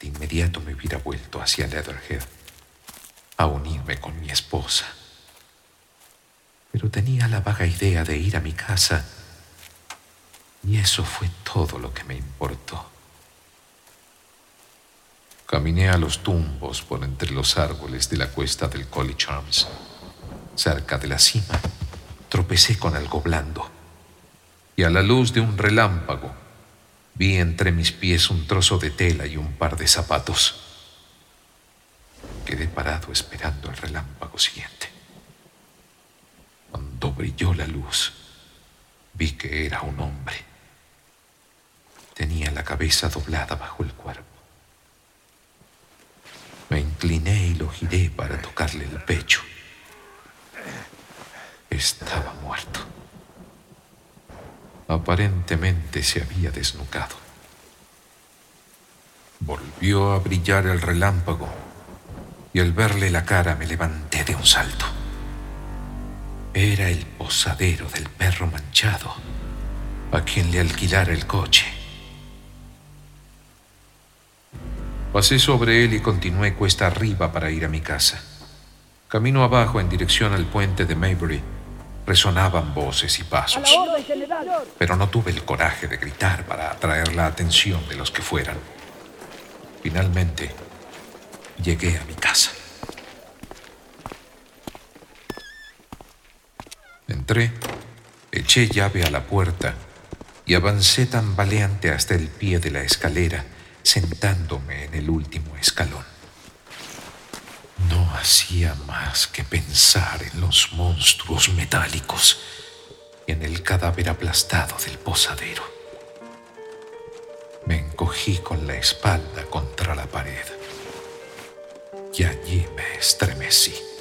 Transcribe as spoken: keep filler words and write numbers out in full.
inmediato me hubiera vuelto hacia Leatherhead a unirme con mi esposa. Pero tenía la vaga idea de ir a mi casa, y eso fue todo lo que me importó. Caminé a los tumbos por entre los árboles de la cuesta del College Arms. Cerca de la cima, tropecé con algo blando, y a la luz de un relámpago vi entre mis pies un trozo de tela y un par de zapatos. Quedé parado esperando el relámpago siguiente. Cuando brilló la luz, vi que era un hombre. Tenía la cabeza doblada bajo el cuerpo. Me incliné y lo giré para tocarle el pecho. Estaba muerto. Aparentemente se había desnucado. Volvió a brillar el relámpago y al verle la cara me levanté de un salto. Era el posadero del perro manchado, a quien le alquilara el coche. Pasé sobre él y continué cuesta arriba para ir a mi casa. Camino abajo en dirección al puente de Maybury, resonaban voces y pasos, pero no tuve el coraje de gritar para atraer la atención de los que fueran. Finalmente, llegué a mi casa. Entré, eché llave a la puerta y avancé tambaleante hasta el pie de la escalera, sentándome en el último escalón. No hacía más que pensar en los monstruos metálicos y en el cadáver aplastado del posadero. Me encogí con la espalda contra la pared y allí me estremecí.